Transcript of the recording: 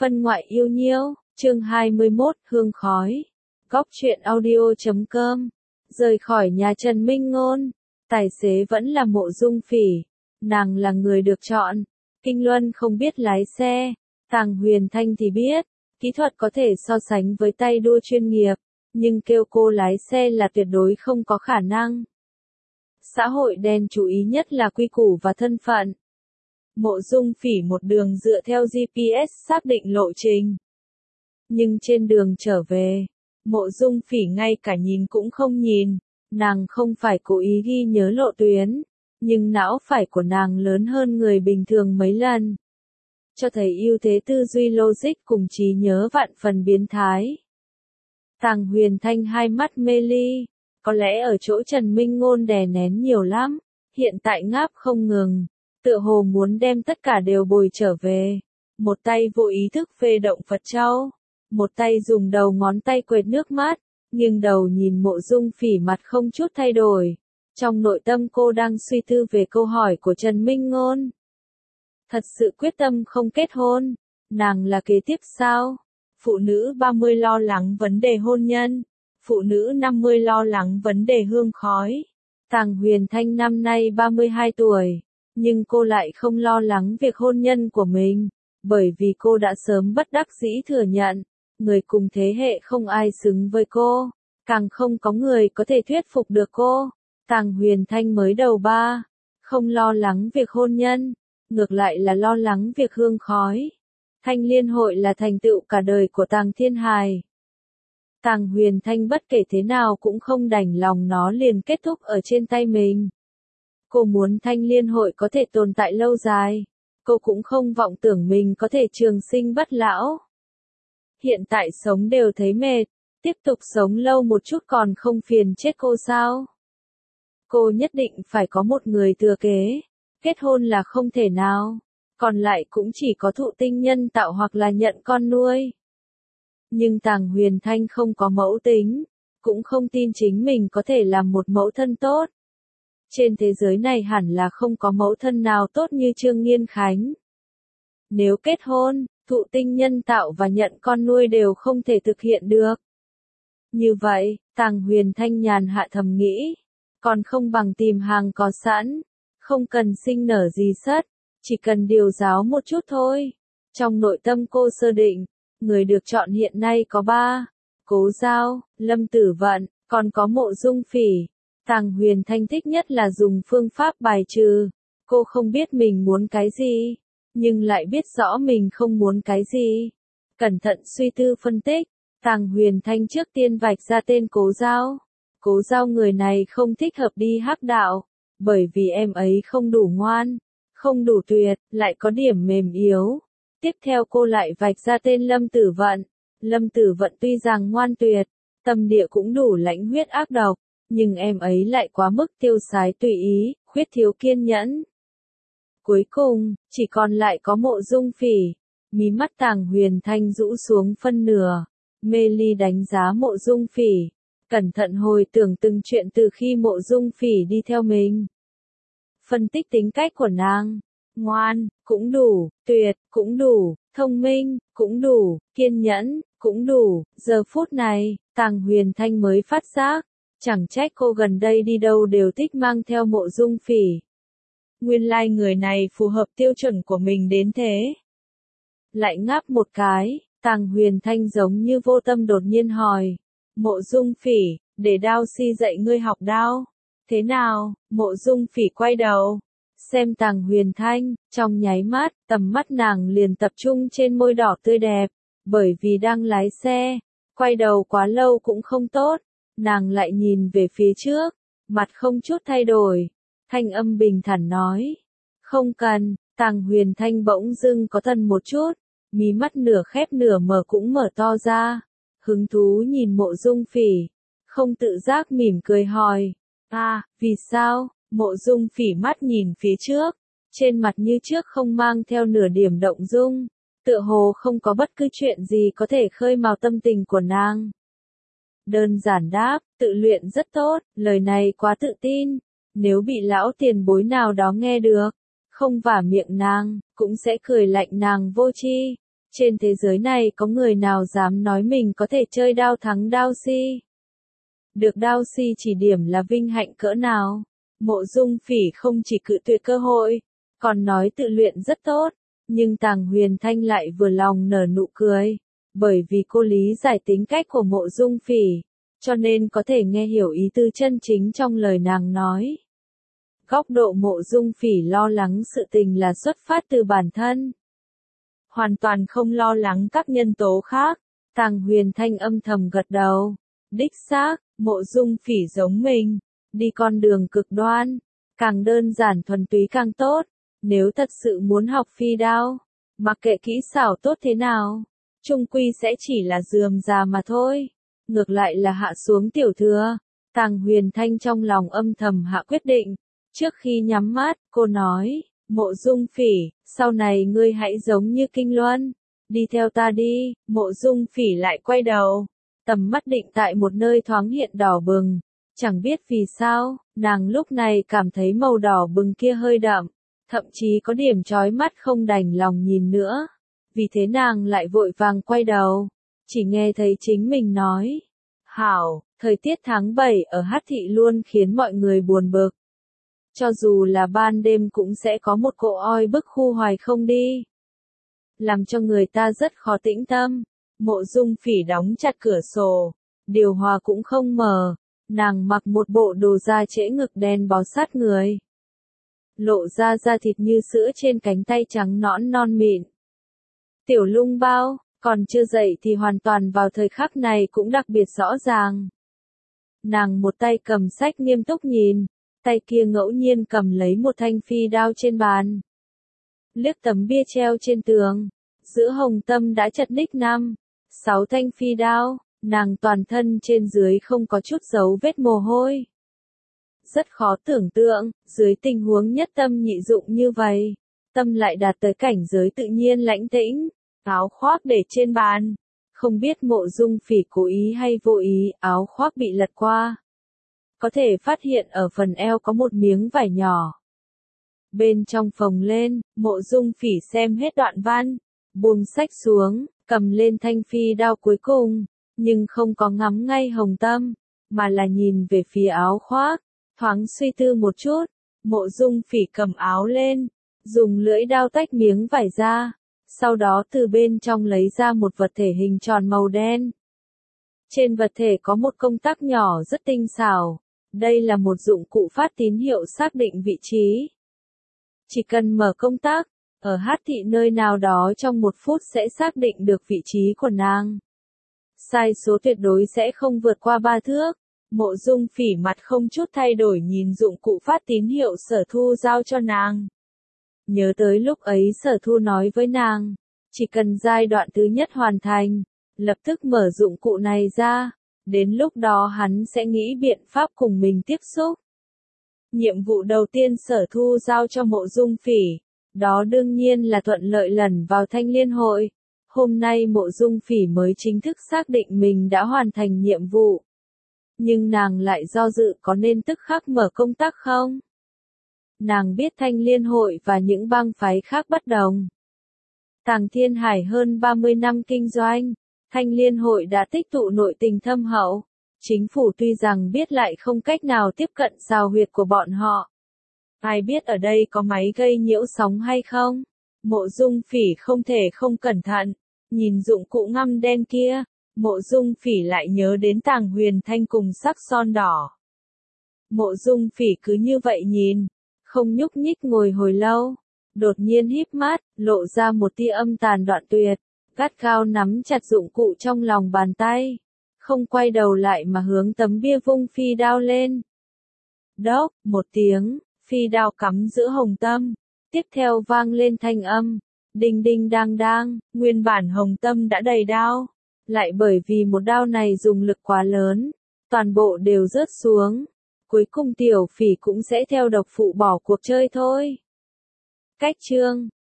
Phân ngoại yêu nhiêu, chương 21, hương khói. Góc truyện audio.com. Rời khỏi nhà Trần Minh Ngôn, tài xế vẫn là Mộ Dung Phỉ. Nàng là người được chọn. Kinh Luân không biết lái xe, Tàng Huyền Thanh thì biết. Kỹ thuật có thể so sánh với tay đua chuyên nghiệp, nhưng kêu cô lái xe là tuyệt đối không có khả năng. Xã hội đen chú ý nhất là quy củ và thân phận. Mộ Dung Phỉ một đường dựa theo GPS xác định lộ trình. Nhưng trên đường trở về, Mộ Dung Phỉ ngay cả nhìn cũng không nhìn, nàng không phải cố ý ghi nhớ lộ tuyến, nhưng não phải của nàng lớn hơn người bình thường mấy lần. Cho thấy ưu thế tư duy logic cùng trí nhớ vạn phần biến thái. Tàng Huyền Thanh hai mắt mê ly, có lẽ ở chỗ Trần Minh Ngôn đè nén nhiều lắm, hiện tại ngáp không ngừng, tựa hồ muốn đem tất cả đều bồi trở về. Một tay vô ý thức phê động Phật Châu, một tay dùng đầu ngón tay quệt nước mắt, nhưng đầu nhìn Mộ Dung Phỉ mặt không chút thay đổi. Trong nội tâm cô đang suy tư về câu hỏi của Trần Minh Ngôn. Thật sự quyết tâm không kết hôn, nàng là kế tiếp sao? Phụ nữ 30 lo lắng vấn đề hôn nhân, phụ nữ 50 lo lắng vấn đề hương khói. Tàng Huyền Thanh năm nay 32 tuổi, nhưng cô lại không lo lắng việc hôn nhân của mình, bởi vì cô đã sớm bất đắc dĩ thừa nhận, người cùng thế hệ không ai xứng với cô, càng không có người có thể thuyết phục được cô. Tàng Huyền Thanh mới đầu ba, không lo lắng việc hôn nhân, ngược lại là lo lắng việc hương khói. Thanh Liên hội là thành tựu cả đời của Tàng Thiên Hài. Tàng Huyền Thanh bất kể thế nào cũng không đành lòng nó liền kết thúc ở trên tay mình. Cô muốn Thanh Liên hội có thể tồn tại lâu dài. Cô cũng không vọng tưởng mình có thể trường sinh bất lão. Hiện tại sống đều thấy mệt, tiếp tục sống lâu một chút còn không phiền chết cô sao? Cô nhất định phải có một người thừa kế. Kết hôn là không thể nào. Còn lại cũng chỉ có thụ tinh nhân tạo hoặc là nhận con nuôi. Nhưng Tàng Huyền Thanh không có mẫu tính, cũng không tin chính mình có thể làm một mẫu thân tốt. Trên thế giới này hẳn là không có mẫu thân nào tốt như Trương Nghiên Khánh. Nếu kết hôn, thụ tinh nhân tạo và nhận con nuôi đều không thể thực hiện được. Như vậy, Tàng Huyền Thanh nhàn hạ thầm nghĩ, còn không bằng tìm hàng có sẵn, không cần sinh nở gì sất, chỉ cần điều giáo một chút thôi. Trong nội tâm cô sơ định, người được chọn hiện nay có 3, Cố Giao, Lâm Tử Vận, còn có Mộ Dung Phỉ. Tàng Huyền Thanh thích nhất là dùng phương pháp bài trừ. Cô không biết mình muốn cái gì, nhưng lại biết rõ mình không muốn cái gì. Cẩn thận suy tư phân tích, Tàng Huyền Thanh trước tiên vạch ra tên Cố Giao. Cố Giao người này không thích hợp đi hắc đạo, bởi vì em ấy không đủ ngoan, không đủ tuyệt, lại có điểm mềm yếu. Tiếp theo cô lại vạch ra tên Lâm Tử Vận. Lâm Tử Vận tuy rằng ngoan tuyệt, tâm địa cũng đủ lãnh huyết ác độc, nhưng em ấy lại quá mức tiêu sái tùy ý, khuyết thiếu kiên nhẫn. Cuối cùng, chỉ còn lại có Mộ Dung Phỉ. Mí mắt Tàng Huyền Thanh rũ xuống phân nửa, mê ly đánh giá Mộ Dung Phỉ, cẩn thận hồi tưởng từng chuyện từ khi Mộ Dung Phỉ đi theo mình. Phân tích tính cách của nàng, ngoan, cũng đủ, tuyệt, cũng đủ, thông minh, cũng đủ, kiên nhẫn, cũng đủ. Giờ phút này, Tàng Huyền Thanh mới phát giác, chẳng trách cô gần đây đi đâu đều thích mang theo Mộ Dung Phỉ. Nguyên lai người này phù hợp tiêu chuẩn của mình đến thế. Lại ngáp một cái, Tàng Huyền Thanh giống như vô tâm đột nhiên hỏi, Mộ Dung Phỉ, để Đao Si dạy ngươi học đao. Thế nào? Mộ Dung Phỉ quay đầu, xem Tàng Huyền Thanh, trong nháy mắt, tầm mắt nàng liền tập trung trên môi đỏ tươi đẹp, bởi vì đang lái xe, quay đầu quá lâu cũng không tốt, nàng lại nhìn về phía trước, mặt không chút thay đổi, thanh âm bình thản nói, không cần. Tàng Huyền Thanh bỗng dưng có thần một chút, mí mắt nửa khép nửa mở cũng mở to ra, hứng thú nhìn Mộ Dung Phỉ, không tự giác mỉm cười hỏi, vì sao? Mộ Dung Phỉ mắt nhìn phía trước, trên mặt như trước không mang theo nửa điểm động dung, tựa hồ không có bất cứ chuyện gì có thể khơi mào tâm tình của nàng. Đơn giản đáp, tự luyện rất tốt, lời này quá tự tin, nếu bị lão tiền bối nào đó nghe được, không vả miệng nàng, cũng sẽ cười lạnh nàng vô tri. Trên thế giới này có người nào dám nói mình có thể chơi đao thắng đao si? Được đao si chỉ điểm là vinh hạnh cỡ nào? Mộ Dung Phỉ không chỉ cự tuyệt cơ hội, còn nói tự luyện rất tốt, nhưng Tàng Huyền Thanh lại vừa lòng nở nụ cười, bởi vì cô lý giải tính cách của Mộ Dung Phỉ, cho nên có thể nghe hiểu ý tư chân chính trong lời nàng nói. Góc độ Mộ Dung Phỉ lo lắng sự tình là xuất phát từ bản thân, hoàn toàn không lo lắng các nhân tố khác. Tàng Huyền Thanh âm thầm gật đầu, đích xác, Mộ Dung Phỉ giống mình, đi con đường cực đoan, càng đơn giản thuần túy càng tốt. Nếu thật sự muốn học phi đao, mặc kệ kỹ xảo tốt thế nào, chung quy sẽ chỉ là rườm rà mà thôi. Ngược lại là hạ xuống tiểu thừa. Tàng Huyền Thanh trong lòng âm thầm hạ quyết định. Trước khi nhắm mắt, cô nói, Mộ Dung Phỉ, sau này ngươi hãy giống như Kinh Luân, đi theo ta đi. Mộ Dung Phỉ lại quay đầu, tầm mắt định tại một nơi thoáng hiện đỏ bừng. Chẳng biết vì sao, nàng lúc này cảm thấy màu đỏ bừng kia hơi đậm, thậm chí có điểm chói mắt không đành lòng nhìn nữa. Vì thế nàng lại vội vàng quay đầu, chỉ nghe thấy chính mình nói, hảo, thời tiết tháng 7 ở Hắc Thị luôn khiến mọi người buồn bực. Cho dù là ban đêm cũng sẽ có một cỗ oi bức khu hoài không đi, làm cho người ta rất khó tĩnh tâm. Mộ Dung Phỉ đóng chặt cửa sổ, điều hòa cũng không mở, nàng mặc một bộ đồ da trễ ngực đen bó sát người, lộ ra da thịt như sữa trên cánh tay trắng nõn non mịn. Tiểu lung bao, còn chưa dậy thì hoàn toàn vào thời khắc này cũng đặc biệt rõ ràng. Nàng một tay cầm sách nghiêm túc nhìn, tay kia ngẫu nhiên cầm lấy một thanh phi đao trên bàn. Liếc tấm bia treo trên tường, giữa hồng tâm đã chật ních 5-6 thanh phi đao, nàng toàn thân trên dưới không có chút dấu vết mồ hôi. Rất khó tưởng tượng, dưới tình huống nhất tâm nhị dụng như vậy, tâm lại đạt tới cảnh giới tự nhiên lãnh tĩnh, áo khoác để trên bàn. Không biết Mộ Dung Phỉ cố ý hay vô ý, áo khoác bị lật qua. Có thể phát hiện ở phần eo có một miếng vải nhỏ. Bên trong phồng lên, Mộ Dung Phỉ xem hết đoạn văn, buông sách xuống, cầm lên thanh phi đao cuối cùng, nhưng không có ngắm ngay hồng tâm, mà là nhìn về phía áo khoác, thoáng suy tư một chút. Mộ Dung Phỉ cầm áo lên, dùng lưỡi đao tách miếng vải ra, sau đó từ bên trong lấy ra một vật thể hình tròn màu đen. Trên vật thể có một công tắc nhỏ rất tinh xảo, đây là một dụng cụ phát tín hiệu xác định vị trí. Chỉ cần mở công tắc, ở Hắc Thị nơi nào đó trong 1 phút sẽ xác định được vị trí của nàng. Sai số tuyệt đối sẽ không vượt qua 3 thước. Mộ Dung Phỉ mặt không chút thay đổi nhìn dụng cụ phát tín hiệu Sở Thu giao cho nàng. Nhớ tới lúc ấy Sở Thu nói với nàng, chỉ cần giai đoạn thứ nhất hoàn thành, lập tức mở dụng cụ này ra, đến lúc đó hắn sẽ nghĩ biện pháp cùng mình tiếp xúc. Nhiệm vụ đầu tiên Sở Thu giao cho Mộ Dung Phỉ, đó đương nhiên là thuận lợi lẩn vào Thanh Liên Hội. Hôm nay Mộ Dung Phỉ mới chính thức xác định mình đã hoàn thành nhiệm vụ. Nhưng nàng lại do dự có nên tức khắc mở công tắc không? Nàng biết Thanh Liên Hội và những bang phái khác bất đồng. Tàng Thiên Hải hơn 30 năm kinh doanh, Thanh Liên Hội đã tích tụ nội tình thâm hậu. Chính phủ tuy rằng biết lại không cách nào tiếp cận xào huyệt của bọn họ. Ai biết ở đây có máy gây nhiễu sóng hay không? Mộ Dung Phỉ không thể không cẩn thận, nhìn dụng cụ ngăm đen kia, Mộ Dung Phỉ lại nhớ đến Tàng Huyền Thanh cùng sắc son đỏ. Mộ Dung Phỉ cứ như vậy nhìn, không nhúc nhích ngồi hồi lâu, đột nhiên híp mắt, lộ ra một tia âm tàn đoạn tuyệt, gắt gao nắm chặt dụng cụ trong lòng bàn tay, không quay đầu lại mà hướng tấm bia vung phi đao lên. Đốc, một tiếng, phi đao cắm giữa hồng tâm, tiếp theo vang lên thanh âm, đinh đinh đang đang, nguyên bản hồng tâm đã đầy đao, lại bởi vì một đao này dùng lực quá lớn, toàn bộ đều rớt xuống, cuối cùng Tiểu Phỉ cũng sẽ theo độc phụ bỏ cuộc chơi thôi. Cách chương